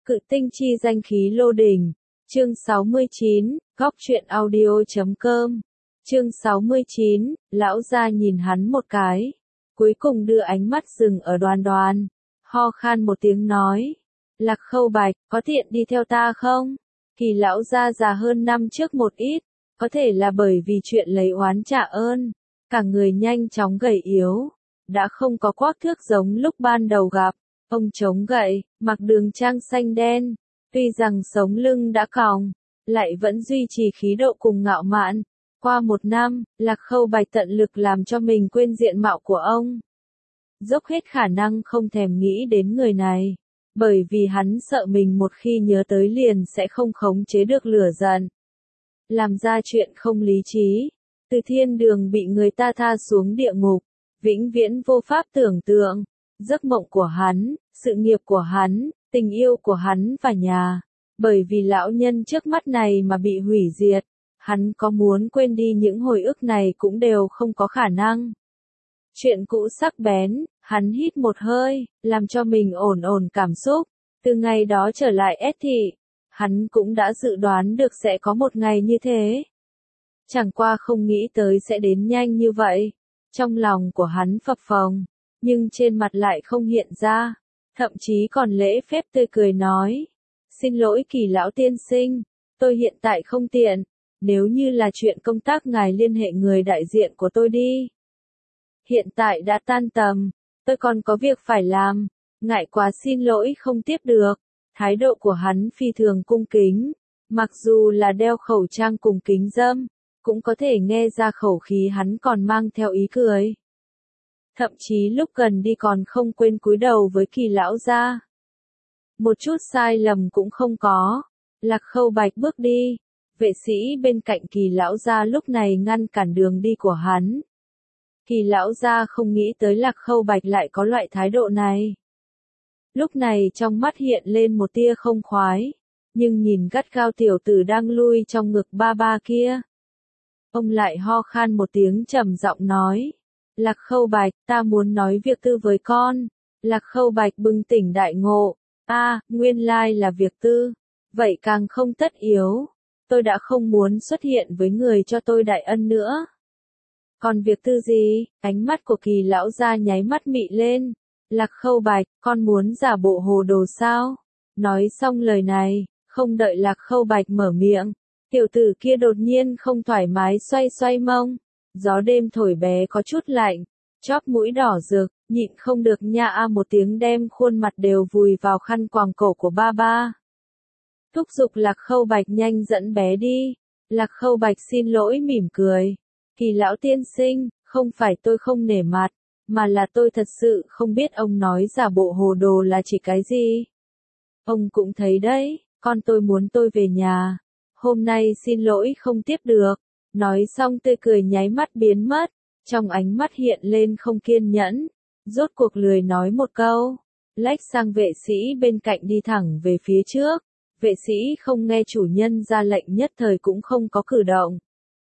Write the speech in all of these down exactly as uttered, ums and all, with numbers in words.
Cự tinh chi danh khí lô đỉnh. Chương sáu mươi chín, góc truyện audio.com. Chương sáu mươi chín, lão gia nhìn hắn một cái. Cuối cùng đưa ánh mắt dừng ở Đoan Đoan. Ho khan một tiếng nói. Lạc Khâu Bạch, có tiện đi theo ta không? Kỳ lão gia già hơn năm trước một ít. Có thể là bởi vì chuyện lấy oán trả ơn. Cả người nhanh chóng gầy yếu. Đã không có quắc thước giống lúc ban đầu gặp. Ông chống gậy, mặc đường trang xanh đen. Tuy rằng sống lưng đã còng, lại vẫn duy trì khí độ cùng ngạo mạn. Qua một năm, Lạc Khâu Bạch tận lực làm cho mình quên diện mạo của ông. Dốc hết khả năng không thèm nghĩ đến người này. Bởi vì hắn sợ mình một khi nhớ tới liền sẽ không khống chế được lửa giận. Làm ra chuyện không lý trí. Từ thiên đường bị người ta tha xuống địa ngục. Vĩnh viễn vô pháp tưởng tượng. Giấc mộng của hắn, sự nghiệp của hắn, tình yêu của hắn và nhà. Bởi vì lão nhân trước mắt này mà bị hủy diệt. Hắn có muốn quên đi những hồi ức này cũng đều không có khả năng. Chuyện cũ sắc bén, hắn hít một hơi, làm cho mình ổn ổn cảm xúc. Từ ngày đó trở lại S thị, hắn cũng đã dự đoán được sẽ có một ngày như thế. Chẳng qua không nghĩ tới sẽ đến nhanh như vậy. Trong lòng của hắn phập phồng, nhưng trên mặt lại không hiện ra. Thậm chí còn lễ phép tươi cười nói. Xin lỗi Kỳ lão tiên sinh, tôi hiện tại không tiện. Nếu như là chuyện công tác ngài liên hệ người đại diện của tôi đi. Hiện tại đã tan tầm, tôi còn có việc phải làm. Ngại quá xin lỗi không tiếp được. Thái độ của hắn phi thường cung kính. Mặc dù là đeo khẩu trang cùng kính râm, cũng có thể nghe ra khẩu khí hắn còn mang theo ý cười. Thậm chí lúc gần đi còn không quên cúi đầu với Kỳ lão gia. Một chút sai lầm cũng không có. Lạc Khâu Bạch bước đi. Vệ sĩ bên cạnh Kỳ lão gia lúc này ngăn cản đường đi của hắn. Kỳ lão gia không nghĩ tới Lạc Khâu Bạch lại có loại thái độ này. Lúc này trong mắt hiện lên một tia không khoái. Nhưng nhìn gắt gao tiểu tử đang lui trong ngực ba ba kia. Ông lại ho khan một tiếng trầm giọng nói. Lạc Khâu Bạch, ta muốn nói việc tư với con. Lạc Khâu Bạch bừng tỉnh đại ngộ. A, à, nguyên lai là việc tư. Vậy càng không tất yếu. Tôi đã không muốn xuất hiện với người cho tôi đại ân nữa. Còn việc tư gì? Ánh mắt của Kỳ lão gia nháy mắt mị lên. Lạc Khâu Bạch, con muốn giả bộ hồ đồ sao? Nói xong lời này, không đợi Lạc Khâu Bạch mở miệng. Tiểu tử kia đột nhiên không thoải mái xoay xoay mông. Gió đêm thổi bé có chút lạnh. Chóp mũi đỏ rực, nhịn không được nha a một tiếng đem khuôn mặt đều vùi vào khăn quàng cổ của ba ba. Thúc giục Lạc Khâu Bạch nhanh dẫn bé đi. Lạc Khâu Bạch xin lỗi mỉm cười. Kỳ lão tiên sinh, không phải tôi không nể mặt, mà là tôi thật sự không biết ông nói giả bộ hồ đồ là chỉ cái gì. Ông cũng thấy đấy, con tôi muốn tôi về nhà. Hôm nay xin lỗi không tiếp được. Nói xong tươi cười nháy mắt biến mất. Trong ánh mắt hiện lên không kiên nhẫn. Rốt cuộc lười nói một câu. Lách sang vệ sĩ bên cạnh đi thẳng về phía trước. Vệ sĩ không nghe chủ nhân ra lệnh nhất thời cũng không có cử động.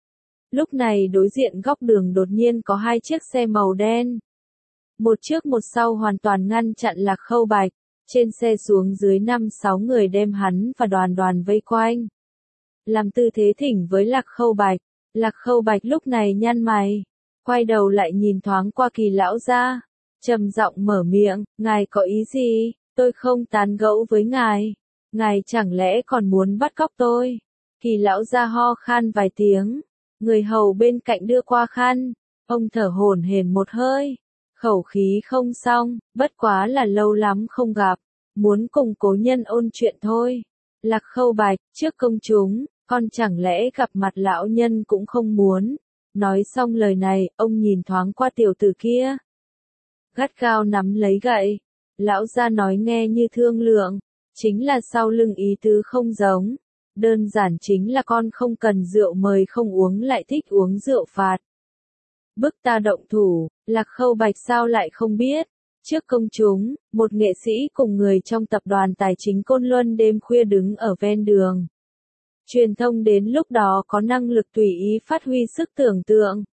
Lúc này đối diện góc đường đột nhiên có hai chiếc xe màu đen. Một trước một sau hoàn toàn ngăn chặn Lạc Khâu Bạch. Trên xe xuống dưới năm sáu người đem hắn và Đoàn Đoàn vây quanh. Làm tư thế thỉnh với Lạc Khâu Bạch. Lạc Khâu Bạch lúc này nhăn mày. Quay đầu lại nhìn thoáng qua Kỳ lão gia. Trầm giọng mở miệng, ngài có ý gì? Tôi không tán gẫu với ngài. Ngài chẳng lẽ còn muốn bắt cóc tôi? Kỳ lão gia ho khan vài tiếng. Người hầu bên cạnh đưa qua khăn. Ông thở hổn hển một hơi. Khẩu khí không xong, bất quá là lâu lắm không gặp. Muốn cùng cố nhân ôn chuyện thôi. Lạc Khâu Bạch, trước công chúng, con chẳng lẽ gặp mặt lão nhân cũng không muốn. Nói xong lời này, ông nhìn thoáng qua tiểu tử kia. Gắt gao nắm lấy gậy. Lão gia nói nghe như thương lượng. Chính là sau lưng ý tứ không giống. Đơn giản chính là con không cần rượu mời không uống lại thích uống rượu phạt. Bức ta động thủ, Lạc Khâu Bạch sao lại không biết. Trước công chúng, một nghệ sĩ cùng người trong tập đoàn tài chính Côn Luân đêm khuya đứng ở ven đường. Truyền thông đến lúc đó có năng lực tùy ý phát huy sức tưởng tượng.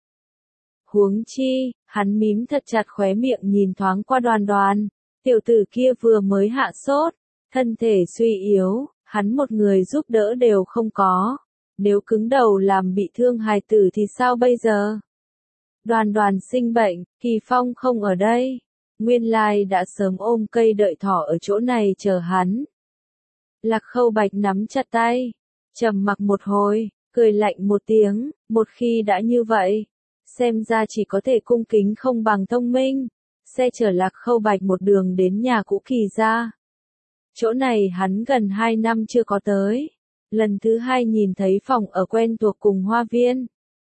Huống chi, hắn mím thật chặt khóe miệng nhìn thoáng qua Đoàn Đoàn. Tiểu tử kia vừa mới hạ sốt, Thân thể suy yếu, hắn một người giúp đỡ đều không có. Nếu cứng đầu làm bị thương hài tử thì sao bây giờ? Đoàn đoàn sinh bệnh, Kỳ Phong không ở đây. Nguyên lai đã sớm ôm cây đợi thỏ ở chỗ này chờ hắn. Lạc Khâu Bạch nắm chặt tay, trầm mặc một hồi, cười lạnh một tiếng, một khi đã như vậy, xem ra chỉ có thể cung kính không bằng thông minh. Xe chở Lạc Khâu Bạch một đường đến nhà cũ Kỳ gia. Chỗ này hắn gần hai năm chưa có tới. Lần thứ hai nhìn thấy phòng ở quen thuộc cùng hoa viên.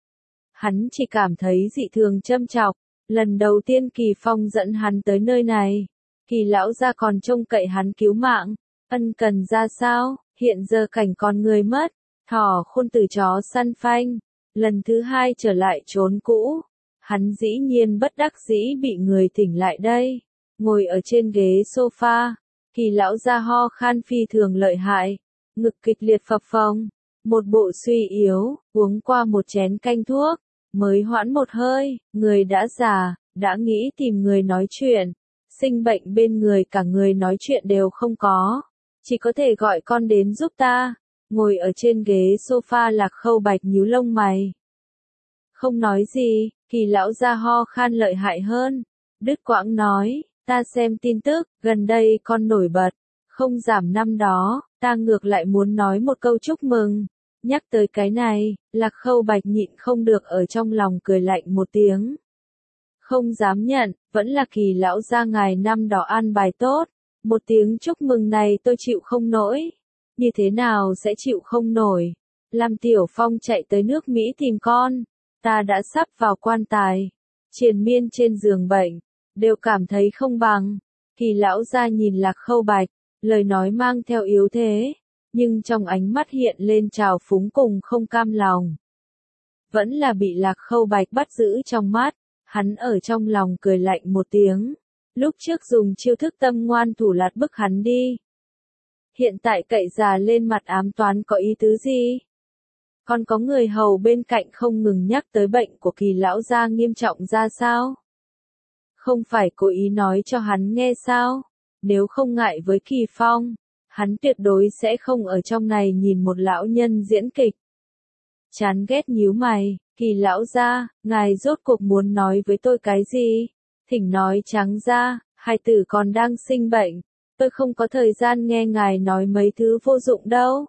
Hắn chỉ cảm thấy dị thường châm chọc. Lần đầu tiên Kỳ Phong dẫn hắn tới nơi này. Kỳ lão gia còn trông cậy hắn cứu mạng. Ân cần ra sao, hiện giờ cảnh con người mất. Thỏ khôn từ chó săn phanh. Lần thứ hai trở lại trốn cũ. Hắn dĩ nhiên bất đắc dĩ bị người thỉnh lại đây. Ngồi ở trên ghế sofa. Kỳ lão gia ho khan phi thường lợi hại. Ngực kịch liệt phập phồng. Một bộ suy yếu, uống qua một chén canh thuốc. Mới hoãn một hơi, người đã già, đã nghĩ tìm người nói chuyện. Sinh bệnh bên người cả người nói chuyện đều không có. Chỉ có thể gọi con đến giúp ta. Ngồi ở trên ghế sofa Lạc Khâu Bạch nhíu lông mày. Không nói gì, Kỳ lão gia ho khan lợi hại hơn. Đứt quãng nói, ta xem tin tức, gần đây con nổi bật. Không giảm năm đó, ta ngược lại muốn nói một câu chúc mừng. Nhắc tới cái này, Lạc Khâu Bạch nhịn không được ở trong lòng cười lạnh một tiếng. Không dám nhận, vẫn là Kỳ lão gia ngài năm đó an bài tốt. Một tiếng chúc mừng này tôi chịu không nổi. Như thế nào sẽ chịu không nổi? Lam Tiểu Phong chạy tới nước Mỹ tìm con. Ta đã sắp vào quan tài. Triền miên trên giường bệnh. Đều cảm thấy không bằng. Kỳ lão gia nhìn Lạc Khâu Bạch. Lời nói mang theo yếu thế. Nhưng trong ánh mắt hiện lên trào phúng cùng không cam lòng. Vẫn là bị Lạc Khâu Bạch bắt giữ trong mắt. Hắn ở trong lòng cười lạnh một tiếng. Lúc trước dùng chiêu thức tâm ngoan thủ lạt bức hắn đi. Hiện tại cậy già lên mặt ám toán có ý tứ gì? Còn có người hầu bên cạnh không ngừng nhắc tới bệnh của Kỳ lão gia nghiêm trọng ra sao? Không phải cố ý nói cho hắn nghe sao? Nếu không ngại với Kỳ Phong, hắn tuyệt đối sẽ không ở trong này nhìn một lão nhân diễn kịch. Chán ghét nhíu mày, Kỳ lão gia, ngài rốt cuộc muốn nói với tôi cái gì? Thỉnh nói trắng ra, hai tử còn đang sinh bệnh, tôi không có thời gian nghe ngài nói mấy thứ vô dụng đâu.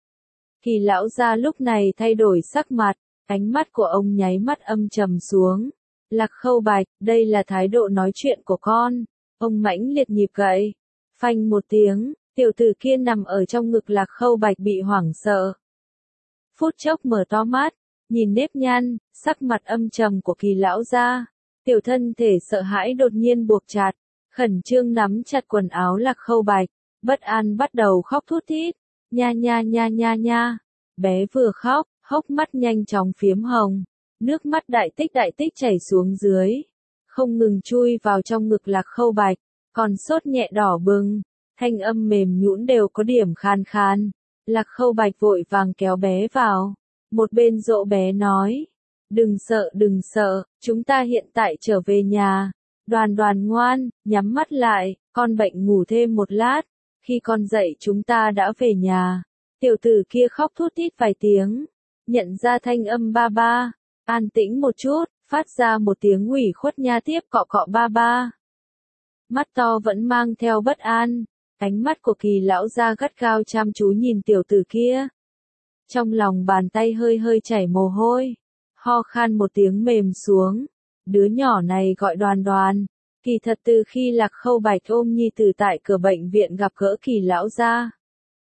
Kỳ lão gia lúc này thay đổi sắc mặt, ánh mắt của ông nháy mắt âm trầm xuống. Lạc Khâu Bạch, đây là thái độ nói chuyện của con. Ông mãnh liệt nhịp gậy. Phanh một tiếng, tiểu tử kia nằm ở trong ngực Lạc Khâu Bạch bị hoảng sợ. Phút chốc mở to mắt, nhìn nếp nhăn, sắc mặt âm trầm của Kỳ lão gia. Tiểu thân thể sợ hãi đột nhiên buộc chặt, khẩn trương nắm chặt quần áo Lạc Khâu Bạch, bất an bắt đầu khóc thút thít. Nha nha nha nha nha. Bé vừa khóc, hốc mắt nhanh chóng phiếm hồng. Nước mắt đại tích đại tích chảy xuống dưới. Không ngừng chui vào trong ngực Lạc Khâu Bạch. Còn sốt nhẹ đỏ bừng. Thanh âm mềm nhũn đều có điểm khan khan. Lạc Khâu Bạch vội vàng kéo bé vào. Một bên dỗ bé nói. Đừng sợ đừng sợ, chúng ta hiện tại trở về nhà. Đoàn đoàn ngoan, nhắm mắt lại, con bệnh ngủ thêm một lát. Khi con dậy chúng ta đã về nhà. Tiểu tử kia khóc thút thít vài tiếng. Nhận ra thanh âm ba ba. An tĩnh một chút, phát ra một tiếng ủy khuất nha tiếp cọ cọ ba ba. Mắt to vẫn mang theo bất an. Ánh mắt của Kỳ lão gia gắt gao chăm chú nhìn tiểu tử kia. Trong lòng bàn tay hơi hơi chảy mồ hôi. Ho khan một tiếng mềm xuống. Đứa nhỏ này gọi Đoàn Đoàn. Kỳ thật từ khi Lạc Khâu Bạch ôm nhi tử tại cửa bệnh viện gặp gỡ Kỳ lão gia,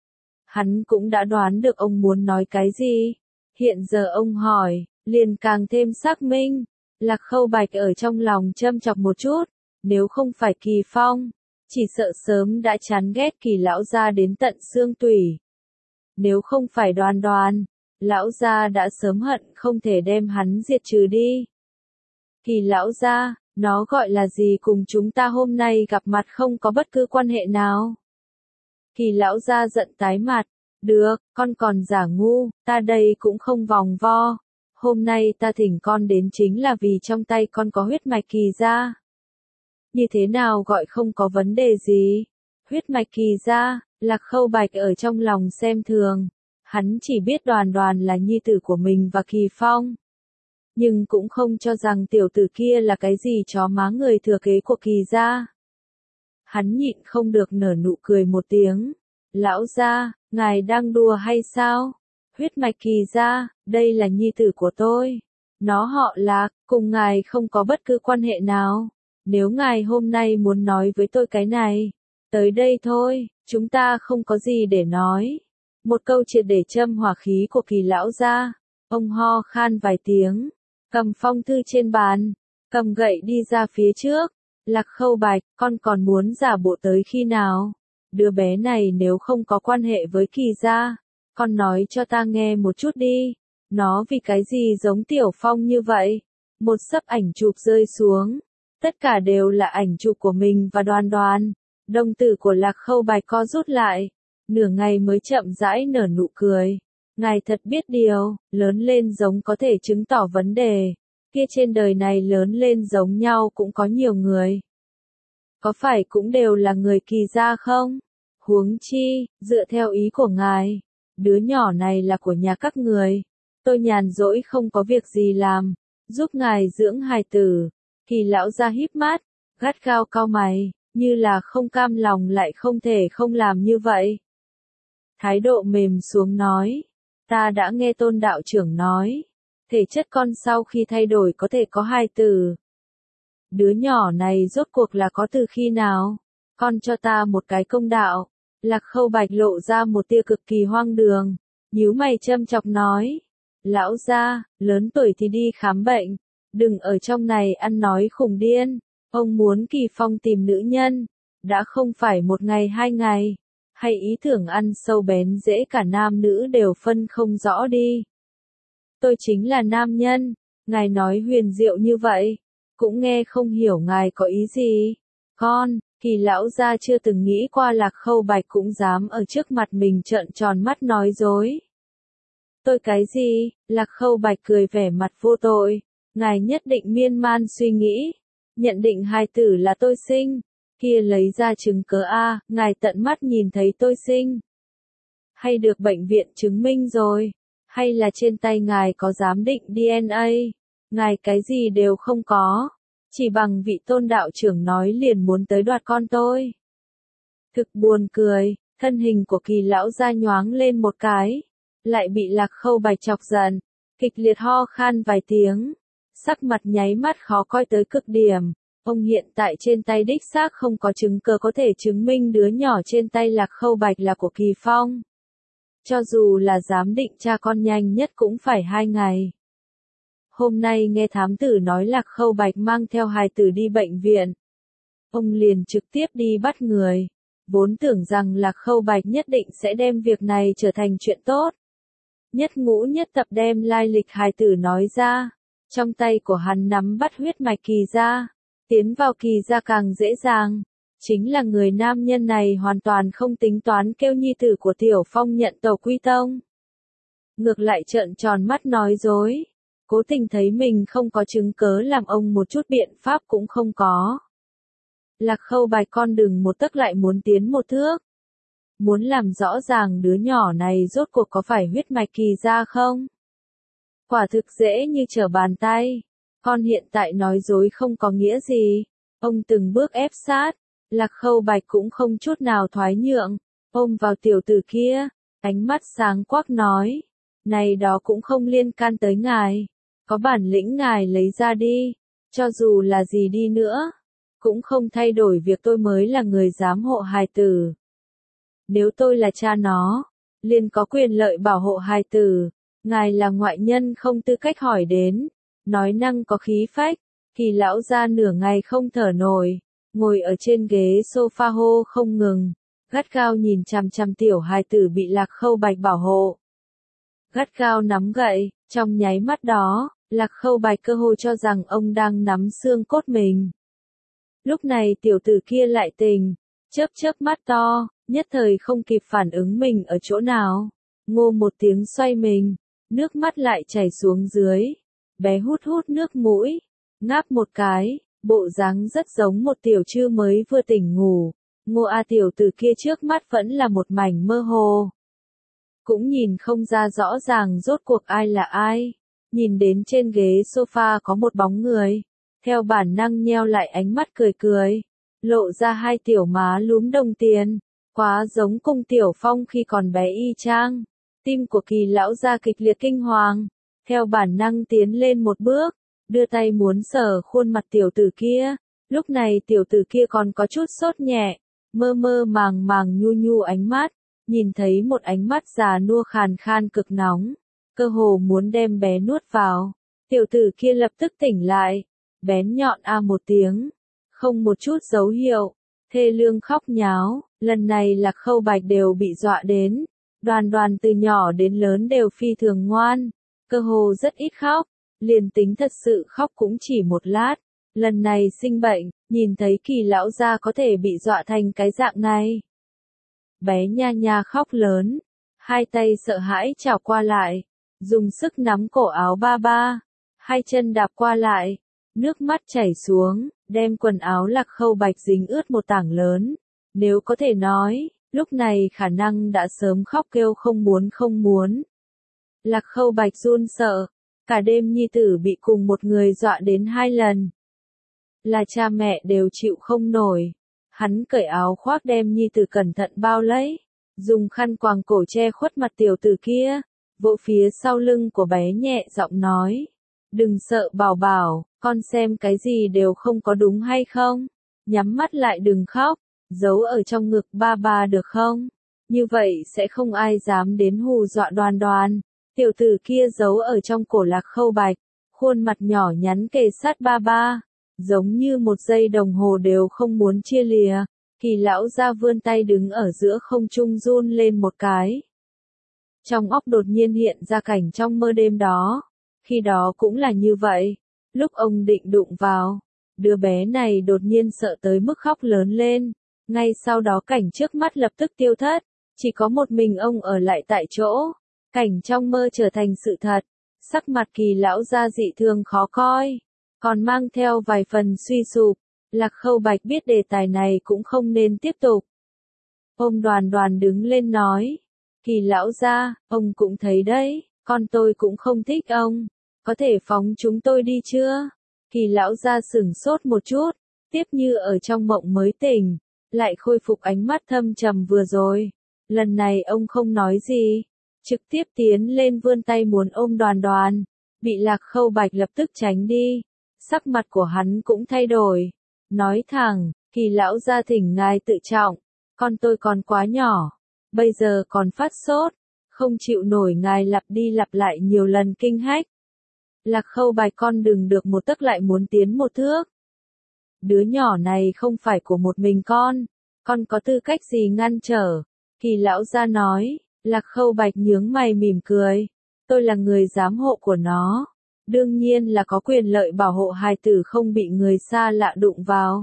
hắn cũng đã đoán được ông muốn nói cái gì. Hiện giờ ông hỏi, liền càng thêm xác minh. Lạc Khâu Bạch ở trong lòng châm chọc một chút. Nếu không phải Kỳ Phong, chỉ sợ sớm đã chán ghét Kỳ lão gia đến tận xương tủy. Nếu không phải Đoàn Đoàn, lão gia đã sớm hận không thể đem hắn diệt trừ đi. Kỳ lão gia, nó gọi là gì cùng chúng ta hôm nay gặp mặt không có bất cứ quan hệ nào. Kỳ lão gia giận tái mặt. Được, con còn giả ngu, ta đây cũng không vòng vo. Hôm nay ta thỉnh con đến chính là vì trong tay con có huyết mạch Kỳ gia. Như thế nào gọi không có vấn đề gì? Huyết mạch Kỳ gia, Lạc Khâu Bạch ở trong lòng xem thường, hắn chỉ biết Đoàn Đoàn là nhi tử của mình và Kỳ Phong. Nhưng cũng không cho rằng tiểu tử kia là cái gì chó má người thừa kế của Kỳ gia. Hắn nhịn không được nở nụ cười một tiếng. Lão gia, ngài đang đùa hay sao? Huyết mạch Kỳ gia, đây là nhi tử của tôi. Nó họ Lạc, cùng ngài không có bất cứ quan hệ nào. Nếu ngài hôm nay muốn nói với tôi cái này, tới đây thôi, chúng ta không có gì để nói. Một câu triệt để châm hỏa khí của Kỳ lão gia. Ông ho khan vài tiếng, cầm phong thư trên bàn, cầm gậy đi ra phía trước. Lạc Khâu Bạch, con còn muốn giả bộ tới khi nào? Đứa bé này nếu không có quan hệ với Kỳ gia, con nói cho ta nghe một chút đi. Nó vì cái gì giống Tiểu Phong như vậy? Một sấp ảnh chụp rơi xuống. Tất cả đều là ảnh chụp của mình và Đoàn Đoàn. Đồng tử của Lạc Khâu Bạch co rút lại. Nửa ngày mới chậm rãi nở nụ cười. Ngài thật biết điều, lớn lên giống có thể chứng tỏ vấn đề. Kia trên đời này lớn lên giống nhau cũng có nhiều người. Có phải cũng đều là người Kỳ gia không? Huống chi, dựa theo ý của ngài, đứa nhỏ này là của nhà các người. Tôi nhàn rỗi không có việc gì làm, giúp ngài dưỡng hài tử. Kỳ lão gia híp mắt, gắt gao cau mày, như là không cam lòng lại không thể không làm như vậy. Thái độ mềm xuống nói, ta đã nghe Tôn đạo trưởng nói, thể chất con sau khi thay đổi có thể có hài tử. Đứa nhỏ này rốt cuộc là có từ khi nào? Con cho ta một cái công đạo. Lạc Khâu Bạch lộ ra một tia cực kỳ hoang đường, nhíu mày châm chọc nói. Lão gia, lớn tuổi thì đi khám bệnh, đừng ở trong này ăn nói khùng điên. Ông muốn Kỳ Phong tìm nữ nhân, đã không phải một ngày hai ngày, hay ý tưởng ăn sâu bén dễ cả nam nữ đều phân không rõ đi. Tôi chính là nam nhân, ngài nói huyền diệu như vậy, cũng nghe không hiểu ngài có ý gì. Con, Kỳ lão gia chưa từng nghĩ qua Lạc Khâu Bạch cũng dám ở trước mặt mình trợn tròn mắt nói dối. Tôi cái gì? Lạc Khâu Bạch cười vẻ mặt vô tội. Ngài nhất định miên man suy nghĩ. Nhận định hài tử là tôi sinh. Kia lấy ra chứng cớ A, ngài tận mắt nhìn thấy tôi sinh. Hay được bệnh viện chứng minh rồi. Hay là trên tay ngài có giám định đê en a. Ngài cái gì đều không có. Chỉ bằng vị Tôn đạo trưởng nói liền muốn tới đoạt con tôi. Thực buồn cười, thân hình của Kỳ lão gia nhoáng lên một cái. Lại bị Lạc Khâu Bạch chọc giận, kịch liệt ho khan vài tiếng, sắc mặt nháy mắt khó coi tới cực điểm. Ông hiện tại trên tay đích xác không có chứng cứ có thể chứng minh đứa nhỏ trên tay Lạc Khâu Bạch là của Kỳ Phong. Cho dù là giám định cha con nhanh nhất cũng phải hai ngày. Hôm nay nghe thám tử nói Lạc Khâu Bạch mang theo hài tử đi bệnh viện. Ông liền trực tiếp đi bắt người. Vốn tưởng rằng Lạc Khâu Bạch nhất định sẽ đem việc này trở thành chuyện tốt. Nhất ngũ nhất tập đem lai lịch hài tử nói ra. Trong tay của hắn nắm bắt huyết mạch Kỳ gia. Tiến vào Kỳ gia càng dễ dàng. Chính là người nam nhân này hoàn toàn không tính toán kêu nhi tử của Tiểu Phong nhận tổ quy tông. Ngược lại trợn tròn mắt nói dối. Cố tình thấy mình không có chứng cớ làm ông một chút biện pháp cũng không có. Lạc Khâu Bạch con đừng một tấc lại muốn tiến một thước. Muốn làm rõ ràng đứa nhỏ này rốt cuộc có phải huyết mạch Kỳ gia không? Quả thực dễ như trở bàn tay. Con hiện tại nói dối không có nghĩa gì. Ông từng bước ép sát. Lạc Khâu Bạch cũng không chút nào thoái nhượng. Ôm vào tiểu tử kia. Ánh mắt sáng quắc nói. Này đó cũng không liên can tới ngài. Có bản lĩnh ngài lấy ra đi. Cho dù là gì đi nữa. Cũng không thay đổi việc tôi mới là người giám hộ hài tử. Nếu tôi là cha nó, liền có quyền lợi bảo hộ hài tử. Ngài là ngoại nhân không tư cách hỏi đến. Nói năng có khí phách. Kỳ lão gia nửa ngày không thở nổi. Ngồi ở trên ghế sofa hô không ngừng. Gắt gao nhìn chằm chằm tiểu hài tử bị Lạc Khâu Bạch bảo hộ. Gắt gao nắm gậy, trong nháy mắt đó, Lạc Khâu Bạch cơ hồ cho rằng ông đang nắm xương cốt mình. Lúc này tiểu tử kia lại tỉnh, chớp chớp mắt to, nhất thời không kịp phản ứng mình ở chỗ nào. Ngô một tiếng xoay mình, nước mắt lại chảy xuống dưới. Bé hút hút nước mũi, ngáp một cái, bộ dáng rất giống một tiểu trư mới vừa tỉnh ngủ. Ngô A tiểu tử kia trước mắt vẫn là một mảnh mơ hồ. Cũng nhìn không ra rõ ràng rốt cuộc ai là ai. Nhìn đến trên ghế sofa có một bóng người. Theo bản năng nheo lại ánh mắt cười cười. Lộ ra hai tiểu má lúm đồng tiền. Quá giống Cung Tiểu Phong khi còn bé y chang. Tim của Kỳ lão gia kịch liệt kinh hoàng. Theo bản năng tiến lên một bước. Đưa tay muốn sờ khuôn mặt tiểu tử kia. Lúc này tiểu tử kia còn có chút sốt nhẹ. Mơ mơ màng màng nhu nhu ánh mắt. Nhìn thấy một ánh mắt già nua khàn khan cực nóng. Cơ hồ muốn đem bé nuốt vào. Tiểu tử kia lập tức tỉnh lại. Bén nhọn a một tiếng. Không một chút dấu hiệu. Thê lương khóc nháo. Lần này Lạc Khâu Bạch đều bị dọa đến. Đoàn đoàn từ nhỏ đến lớn đều phi thường ngoan. Cơ hồ rất ít khóc. Liền tính thật sự khóc cũng chỉ một lát. Lần này sinh bệnh, nhìn thấy Kỳ lão gia có thể bị dọa thành cái dạng này. Bé nha nha khóc lớn. Hai tay sợ hãi chào qua lại. Dùng sức nắm cổ áo ba ba. Hai chân đạp qua lại. Nước mắt chảy xuống, đem quần áo Lạc Khâu Bạch dính ướt một tảng lớn. Nếu có thể nói, lúc này khả năng đã sớm khóc kêu không muốn không muốn. Lạc Khâu Bạch run sợ, cả đêm nhi tử bị cùng một người dọa đến hai lần. Là cha mẹ đều chịu không nổi. Hắn cởi áo khoác đem nhi tử cẩn thận bao lấy, dùng khăn quàng cổ che khuất mặt tiểu tử kia, vỗ phía sau lưng của bé nhẹ giọng nói. Đừng sợ bảo bảo, con xem cái gì đều không có đúng hay không? Nhắm mắt lại đừng khóc, giấu ở trong ngực ba ba được không? Như vậy sẽ không ai dám đến hù dọa Đoàn Đoàn. Tiểu tử kia giấu ở trong cổ Lạc Khâu Bạch, khuôn mặt nhỏ nhắn kề sát ba ba, giống như một giây đồng hồ đều không muốn chia lìa. Kỳ lão gia vươn tay đứng ở giữa không trung run lên một cái. Trong óc đột nhiên hiện ra cảnh trong mơ đêm đó. Khi đó cũng là như vậy. Lúc ông định đụng vào, đứa bé này đột nhiên sợ tới mức khóc lớn lên. Ngay sau đó cảnh trước mắt lập tức tiêu thất. Chỉ có một mình ông ở lại tại chỗ. Cảnh trong mơ trở thành sự thật. Sắc mặt Kỳ lão gia dị thường khó coi. Còn mang theo vài phần suy sụp. Lạc Khâu Bạch biết đề tài này cũng không nên tiếp tục. Ông Đoàn Đoàn đứng lên nói. Kỳ lão gia, ông cũng thấy đấy, con tôi cũng không thích ông. Có thể phóng chúng tôi đi chưa? Kỳ lão gia sửng sốt một chút. Tiếp như ở trong mộng mới tỉnh. Lại khôi phục ánh mắt thâm trầm vừa rồi. Lần này ông không nói gì. Trực tiếp tiến lên vươn tay muốn ôm Đoàn Đoàn. Bị Lạc Khâu Bạch lập tức tránh đi. Sắc mặt của hắn cũng thay đổi. Nói thẳng, Kỳ lão gia thỉnh ngài tự trọng. Con tôi còn quá nhỏ. Bây giờ còn phát sốt. Không chịu nổi ngài lặp đi lặp lại nhiều lần kinh hách. Lạc Khâu Bạch con đừng được một tấc lại muốn tiến một thước. Đứa nhỏ này không phải của một mình con. Con có tư cách gì ngăn trở? Kỳ lão gia nói. Lạc Khâu Bạch nhướng mày mỉm cười. Tôi là người giám hộ của nó. Đương nhiên là có quyền lợi bảo hộ hài tử không bị người xa lạ đụng vào.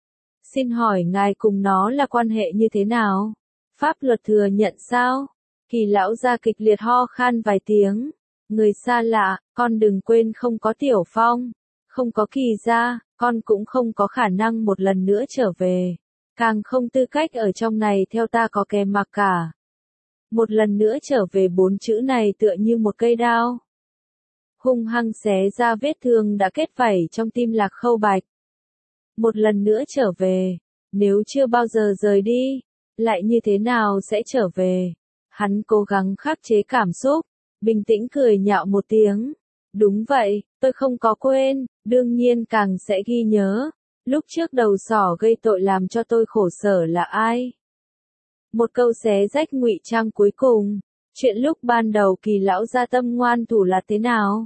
Xin hỏi ngài cùng nó là quan hệ như thế nào? Pháp luật thừa nhận sao? Kỳ lão gia kịch liệt ho khan vài tiếng. Người xa lạ, con đừng quên không có Tiểu Phong. Không có Kỳ gia, con cũng không có khả năng một lần nữa trở về. Càng không tư cách ở trong này theo ta có kèm mặc cả. Một lần nữa trở về bốn chữ này tựa như một cây đao. Hung hăng xé ra vết thương đã kết vảy trong tim Lạc Khâu Bạch. Một lần nữa trở về, nếu chưa bao giờ rời đi, lại như thế nào sẽ trở về? Hắn cố gắng khắc chế cảm xúc, bình tĩnh cười nhạo một tiếng. Đúng vậy, tôi không có quên, đương nhiên càng sẽ ghi nhớ. Lúc trước đầu sỏ gây tội làm cho tôi khổ sở là ai? Một câu xé rách ngụy trang cuối cùng. Chuyện lúc ban đầu Kỳ lão gia tâm ngoan thủ là thế nào?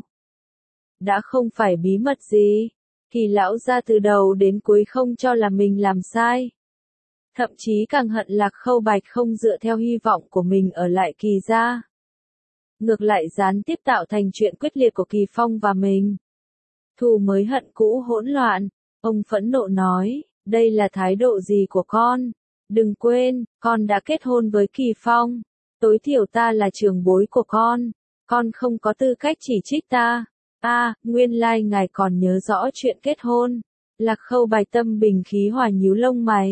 Đã không phải bí mật gì. Kỳ lão gia từ đầu đến cuối không cho là mình làm sai. Thậm chí càng hận Lạc Khâu Bạch không dựa theo hy vọng của mình ở lại Kỳ gia. Ngược lại gián tiếp tạo thành chuyện quyết liệt của Kỳ Phong và mình. Thù mới hận cũ hỗn loạn. Ông phẫn nộ nói, đây là thái độ gì của con? Đừng quên, con đã kết hôn với Kỳ Phong. Tối thiểu ta là trưởng bối của con. Con không có tư cách chỉ trích ta. A, à, nguyên lai like ngài còn nhớ rõ chuyện kết hôn. Lạc Khâu Bạch tâm bình khí hòa nhíu lông mày.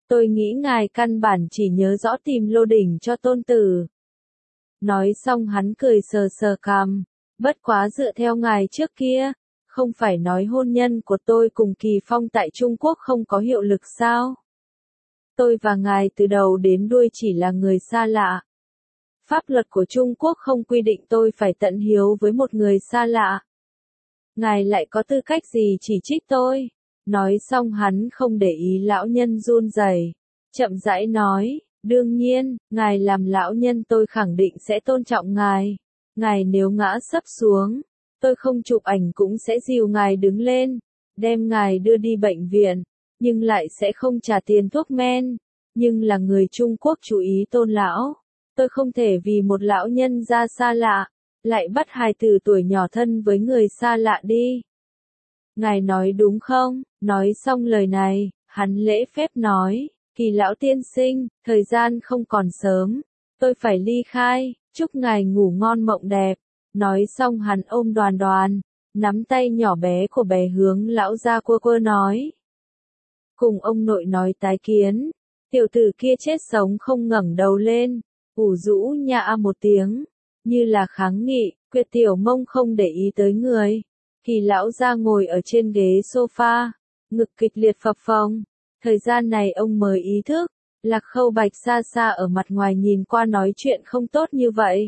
Tôi nghĩ ngài căn bản chỉ nhớ rõ tìm Lô Đình cho tôn tử. Nói xong hắn cười sờ sờ cằm, bất quá dựa theo ngài trước kia, không phải nói hôn nhân của tôi cùng Kỳ Phong tại Trung Quốc không có hiệu lực sao? Tôi và ngài từ đầu đến đuôi chỉ là người xa lạ. Pháp luật của Trung Quốc không quy định tôi phải tận hiếu với một người xa lạ. Ngài lại có tư cách gì chỉ trích tôi? Nói xong hắn không để ý lão nhân run rẩy, chậm rãi nói, đương nhiên, ngài làm lão nhân tôi khẳng định sẽ tôn trọng ngài. Ngài nếu ngã sấp xuống, tôi không chụp ảnh cũng sẽ dìu ngài đứng lên, đem ngài đưa đi bệnh viện, nhưng lại sẽ không trả tiền thuốc men. Nhưng là người Trung Quốc chú ý tôn lão, tôi không thể vì một lão nhân ra xa lạ, lại bắt hài tử tuổi nhỏ thân với người xa lạ đi. Ngài nói đúng không? Nói xong lời này, hắn lễ phép nói, Kỳ lão tiên sinh, thời gian không còn sớm, tôi phải ly khai, chúc ngài ngủ ngon mộng đẹp. Nói xong hắn ôm Đoàn Đoàn, nắm tay nhỏ bé của bé hướng lão gia quơ quơ nói. Cùng ông nội nói tái kiến, tiểu tử kia chết sống không ngẩng đầu lên, ủ rũ nhạ một tiếng, như là kháng nghị, Quyệt tiểu mông không để ý tới người. Kỳ lão gia ngồi ở trên ghế sofa, ngực kịch liệt phập phồng. Thời gian này ông mới ý thức, Lạc Khâu Bạch xa xa ở mặt ngoài nhìn qua nói chuyện không tốt như vậy.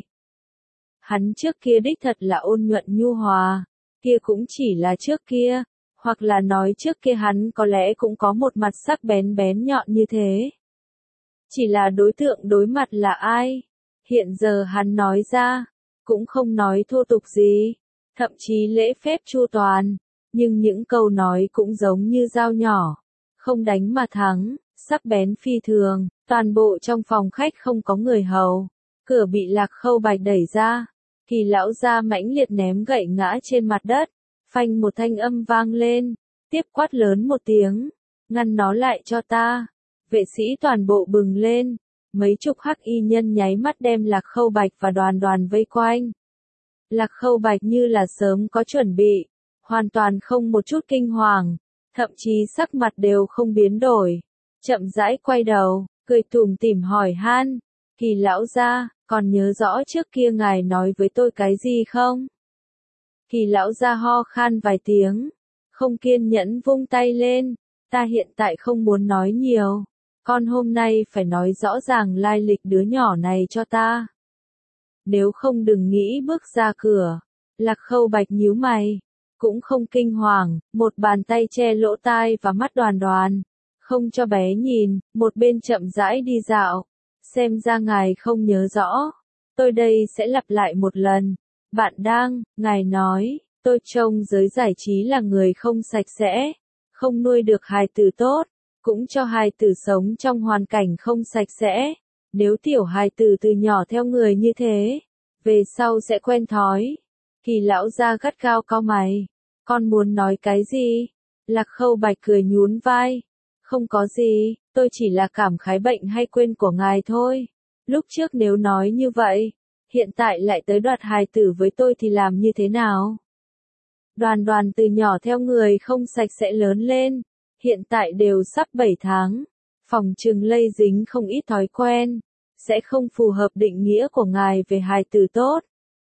Hắn trước kia đích thật là ôn nhuận nhu hòa, kia cũng chỉ là trước kia, hoặc là nói trước kia hắn có lẽ cũng có một mặt sắc bén bén nhọn như thế. Chỉ là đối tượng đối mặt là ai? Hiện giờ hắn nói ra, cũng không nói thô tục gì, thậm chí lễ phép chu toàn, nhưng những câu nói cũng giống như dao nhỏ, không đánh mà thắng, sắc bén phi thường. Toàn bộ trong phòng khách không có người hầu, cửa bị Lạc Khâu Bạch đẩy ra, Kỳ lão gia mãnh liệt ném gậy ngã trên mặt đất, phanh một thanh âm vang lên, tiếp quát lớn một tiếng, ngăn nó lại cho ta. Vệ sĩ toàn bộ bừng lên, mấy chục hắc y nhân nháy mắt đem Lạc Khâu Bạch và Đoàn Đoàn vây quanh. Lạc Khâu Bạch như là sớm có chuẩn bị, hoàn toàn không một chút kinh hoàng, thậm chí sắc mặt đều không biến đổi, chậm rãi quay đầu, cười tủm tỉm hỏi han, Kỳ lão gia, còn nhớ rõ trước kia ngài nói với tôi cái gì không? Kỳ lão gia ho khan vài tiếng, không kiên nhẫn vung tay lên, ta hiện tại không muốn nói nhiều, con hôm nay phải nói rõ ràng lai lịch đứa nhỏ này cho ta. Nếu không đừng nghĩ bước ra cửa. Lạc Khâu Bạch nhíu mày, cũng không kinh hoàng, một bàn tay che lỗ tai và mắt Đoàn Đoàn, không cho bé nhìn, một bên chậm rãi đi dạo. Xem ra ngài không nhớ rõ, tôi đây sẽ lặp lại một lần. Bạn đang, ngài nói, tôi trông giới giải trí là người không sạch sẽ, không nuôi được hài tử tốt, cũng cho hài tử sống trong hoàn cảnh không sạch sẽ. Nếu tiểu hài tử từ nhỏ theo người như thế, về sau sẽ quen thói. Kỳ lão gia gắt gao cau mày, con muốn nói cái gì? Lạc Khâu Bạch cười nhún vai, không có gì, tôi chỉ là cảm khái bệnh hay quên của ngài thôi. Lúc trước nếu nói như vậy, hiện tại lại tới đoạt hài tử với tôi thì làm như thế nào? Đoàn Đoàn từ nhỏ theo người không sạch sẽ lớn lên, hiện tại đều sắp bảy tháng, phòng trừng lây dính không ít thói quen, sẽ không phù hợp định nghĩa của ngài về hài tử tốt.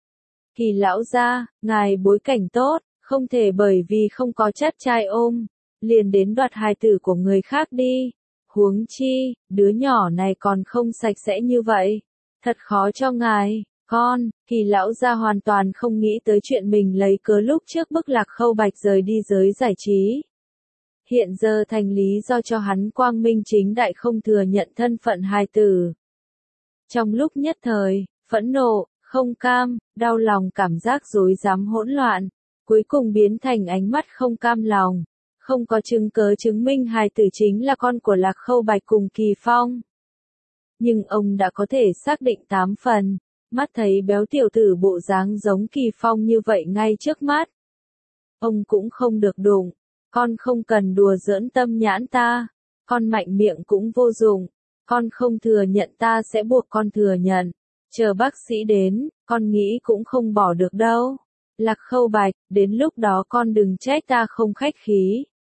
Kỳ lão gia, ngài bối cảnh tốt, không thể bởi vì không có chất trai ôm, liền đến đoạt hài tử của người khác đi. Huống chi, đứa nhỏ này còn không sạch sẽ như vậy, thật khó cho ngài. Con, Kỳ lão gia hoàn toàn không nghĩ tới chuyện mình lấy cớ lúc trước bức Lạc Khâu Bạch rời đi giới giải trí. Hiện giờ thành lý do cho hắn quang minh chính đại không thừa nhận thân phận hài tử. Trong lúc nhất thời, phẫn nộ, không cam, đau lòng cảm giác rối rắm hỗn loạn, cuối cùng biến thành ánh mắt không cam lòng. Không có chứng cớ chứng minh hài tử chính là con của Lạc Khâu Bạch cùng Kỳ Phong. Nhưng ông đã có thể xác định tám phần, mắt thấy béo tiểu tử bộ dáng giống Kỳ Phong như vậy ngay trước mắt. Ông cũng không được đụng, con không cần đùa giỡn tâm nhãn ta, con mạnh miệng cũng vô dụng, con không thừa nhận ta sẽ buộc con thừa nhận, chờ bác sĩ đến, con nghĩ cũng không bỏ được đâu. Lạc Khâu Bạch, đến lúc đó con đừng trách ta không khách khí.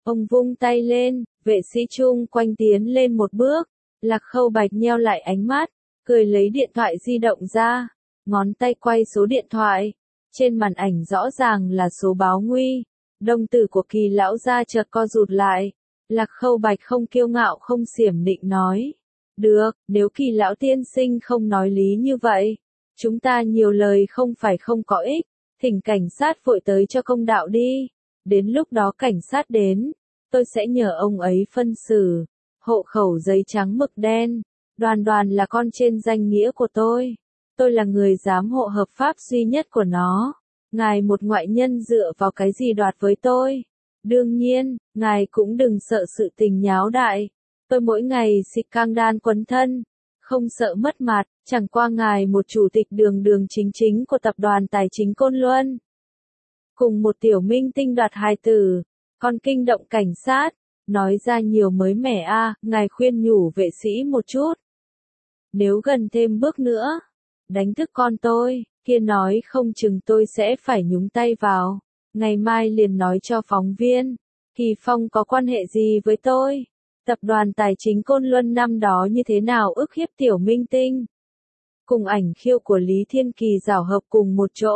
Ông vung tay lên, vệ sĩ chung quanh tiến lên một bước, Lạc Khâu Bạch nheo lại ánh mắt, cười lấy điện thoại di động ra, ngón tay quay số điện thoại, trên màn ảnh rõ ràng là số báo nguy, đồng tử của Kỳ lão gia chợt co rụt lại, Lạc Khâu Bạch không kiêu ngạo không xiểm nịnh nói, được, nếu Kỳ lão tiên sinh không nói lý như vậy, chúng ta nhiều lời không phải không có ích, thỉnh cảnh sát vội tới cho công đạo đi, đến lúc đó cảnh sát đến, tôi sẽ nhờ ông ấy phân xử, hộ khẩu giấy trắng mực đen, Đoàn Đoàn là con trên danh nghĩa của tôi, tôi là người giám hộ hợp pháp duy nhất của nó, ngài một ngoại nhân dựa vào cái gì đoạt với tôi, đương nhiên, ngài cũng đừng sợ sự tình nháo đại, tôi mỗi ngày xịt căng đan quấn thân, không sợ mất mặt, chẳng qua ngài một chủ tịch đường đường chính chính của tập đoàn tài chính Côn Luân. Cùng một tiểu minh tinh đoạt hài tử, còn kinh động cảnh sát, nói ra nhiều mới mẻ a, ngài khuyên nhủ vệ sĩ một chút. Nếu gần thêm bước nữa, đánh thức con tôi, kia nói không chừng tôi sẽ phải nhúng tay vào, ngày mai liền nói cho phóng viên, Kỳ Phong có quan hệ gì với tôi? Tập đoàn tài chính Côn Luân năm đó như thế nào ức hiếp tiểu minh tinh? Cùng ảnh khiêu của Lý Thiên Kỳ giảo hợp cùng một chỗ.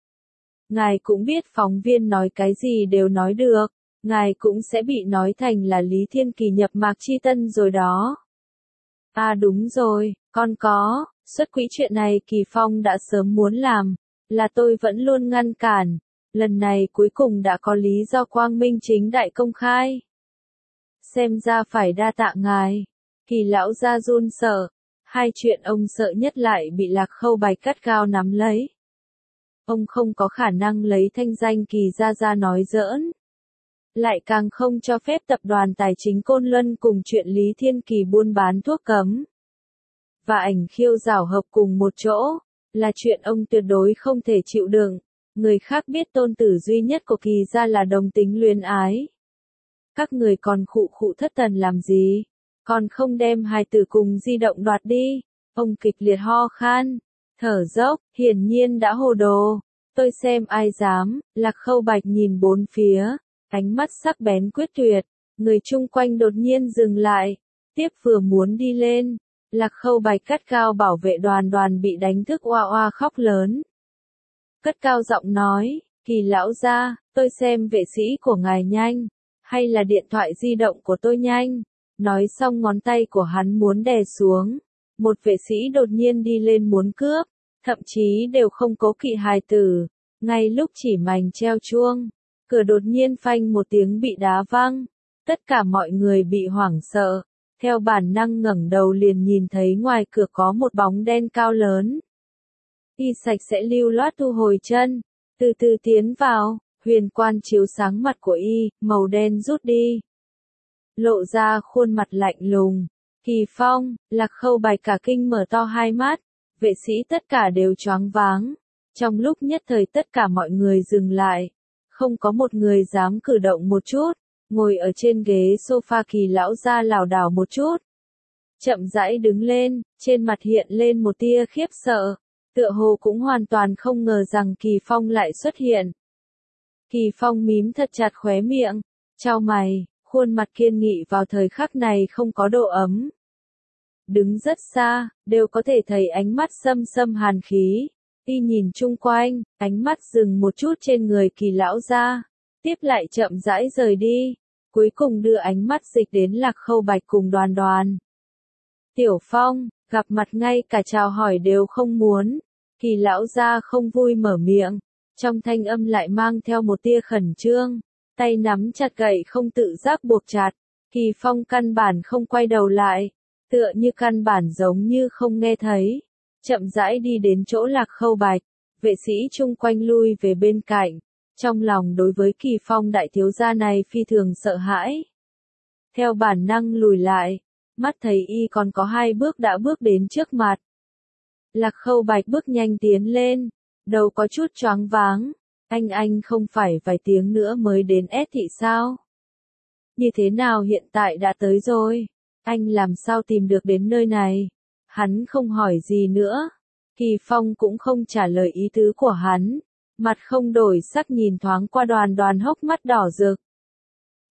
Ngài cũng biết phóng viên nói cái gì đều nói được, ngài cũng sẽ bị nói thành là Lý Thiên Kỳ nhập Mạc Chi Tân rồi đó. À đúng rồi, con có, xuất quỹ chuyện này Kỳ Phong đã sớm muốn làm, là tôi vẫn luôn ngăn cản, lần này cuối cùng đã có lý do quang minh chính đại công khai. Xem ra phải đa tạ ngài, Kỳ lão gia run sợ, hai chuyện ông sợ nhất lại bị Lạc Khâu Bạch cắt gao nắm lấy. Ông không có khả năng lấy thanh danh Kỳ gia ra nói giỡn. Lại càng không cho phép tập đoàn tài chính Côn Luân cùng chuyện Lý Thiên Kỳ buôn bán thuốc cấm. Và ảnh khiêu giảo hợp cùng một chỗ, là chuyện ông tuyệt đối không thể chịu đựng. Người khác biết tôn tử duy nhất của Kỳ gia là đồng tính luyến ái. Các người còn khụ khụ thất thần làm gì? Còn không đem hài tử cùng di động đoạt đi. Ông kịch liệt ho khan, thở dốc, hiển nhiên đã hồ đồ. Tôi xem ai dám, Lạc Khâu Bạch nhìn bốn phía, ánh mắt sắc bén quyết tuyệt, người chung quanh đột nhiên dừng lại, tiếp vừa muốn đi lên, Lạc Khâu Bạch cắt cao bảo vệ Đoàn Đoàn bị đánh thức oa oa khóc lớn. Cất cao giọng nói, Kỳ lão gia, tôi xem vệ sĩ của ngài nhanh, hay là điện thoại di động của tôi nhanh, nói xong ngón tay của hắn muốn đè xuống, một vệ sĩ đột nhiên đi lên muốn cướp, thậm chí đều không cố kỵ hài tử, ngay lúc chỉ mảnh treo chuông, cửa đột nhiên phanh một tiếng bị đá văng, tất cả mọi người bị hoảng sợ, theo bản năng ngẩng đầu liền nhìn thấy ngoài cửa có một bóng đen cao lớn. Y sạch sẽ lưu loát thu hồi chân, từ từ tiến vào, huyền quan chiếu sáng mặt của y, màu đen rút đi. Lộ ra khuôn mặt lạnh lùng, Kỳ Phong, Lạc Khâu Bạch cả kinh mở to hai mắt, vệ sĩ tất cả đều choáng váng. Trong lúc nhất thời tất cả mọi người dừng lại, không có một người dám cử động một chút, ngồi ở trên ghế sofa Kỳ lão gia lảo đảo một chút. Chậm rãi đứng lên, trên mặt hiện lên một tia khiếp sợ, tựa hồ cũng hoàn toàn không ngờ rằng Kỳ Phong lại xuất hiện. Kỳ Phong mím thật chặt khóe miệng, chau mày, khuôn mặt kiên nghị vào thời khắc này không có độ ấm. Đứng rất xa, đều có thể thấy ánh mắt xâm xâm hàn khí. Y nhìn chung quanh, ánh mắt dừng một chút trên người Kỳ lão gia, tiếp lại chậm rãi rời đi, cuối cùng đưa ánh mắt dịch đến Lạc Khâu Bạch cùng Đoàn Đoàn. Tiểu Phong, gặp mặt ngay cả chào hỏi đều không muốn, Kỳ lão gia không vui mở miệng, trong thanh âm lại mang theo một tia khẩn trương, tay nắm chặt gậy không tự giác buộc chặt, Kỳ Phong căn bản không quay đầu lại, tựa như căn bản giống như không nghe thấy. Chậm rãi đi đến chỗ Lạc Khâu Bạch, vệ sĩ chung quanh lui về bên cạnh, trong lòng đối với Kỳ Phong đại thiếu gia này phi thường sợ hãi. Theo bản năng lùi lại, mắt thấy y còn có hai bước đã bước đến trước mặt. Lạc Khâu Bạch bước nhanh tiến lên, đầu có chút choáng váng, anh anh không phải vài tiếng nữa mới đến S thị sao? Như thế nào hiện tại đã tới rồi? Anh làm sao tìm được đến nơi này? Hắn không hỏi gì nữa. Kỳ Phong cũng không trả lời ý tứ của hắn. Mặt không đổi sắc nhìn thoáng qua Đoàn Đoàn hốc mắt đỏ rực.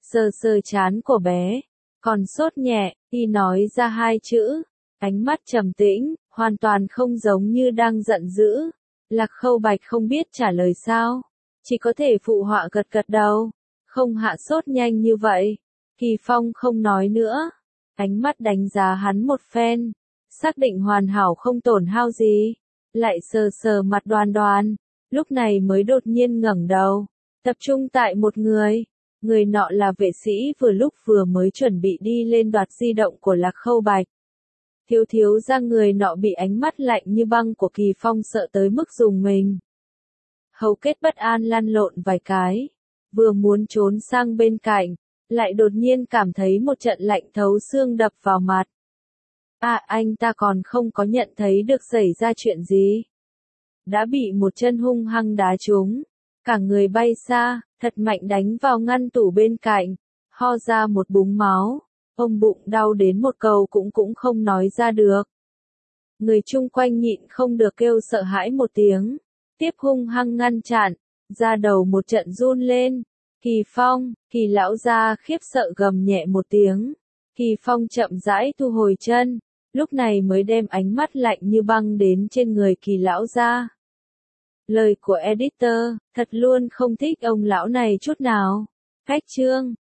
Sờ sờ trán của bé. Còn sốt nhẹ, y nói ra hai chữ. Ánh mắt trầm tĩnh, hoàn toàn không giống như đang giận dữ. Lạc Khâu Bạch không biết trả lời sao. Chỉ có thể phụ họa gật gật đầu. Không hạ sốt nhanh như vậy. Kỳ Phong không nói nữa. Ánh mắt đánh giá hắn một phen. Xác định hoàn hảo không tổn hao gì. Lại sờ sờ mặt Đoan Đoan. Lúc này mới đột nhiên ngẩng đầu. Tập trung tại một người. Người nọ là vệ sĩ vừa lúc vừa mới chuẩn bị đi lên đoạt di động của Lạc Khâu Bạch. Thiếu thiếu ra người nọ bị ánh mắt lạnh như băng của Kỳ Phong sợ tới mức dùng mình. Hầu kết bất an lăn lộn vài cái. Vừa muốn trốn sang bên cạnh. Lại đột nhiên cảm thấy một trận lạnh thấu xương đập vào mặt. À, anh ta còn không có nhận thấy được xảy ra chuyện gì. Đã bị một chân hung hăng đá trúng. Cả người bay xa, thật mạnh đánh vào ngăn tủ bên cạnh. Ho ra một búng máu. Ông bụng đau đến một câu cũng cũng không nói ra được. Người chung quanh nhịn không được kêu sợ hãi một tiếng. Tiếp hung hăng ngăn chặn. Da đầu một trận run lên. Kỳ Phong, Kỳ lão gia khiếp sợ gầm nhẹ một tiếng. Kỳ Phong chậm rãi thu hồi chân. Lúc này mới đem ánh mắt lạnh như băng đến trên người Kỳ lão gia. Lời của editor, thật luôn không thích ông lão này chút nào. Cách chương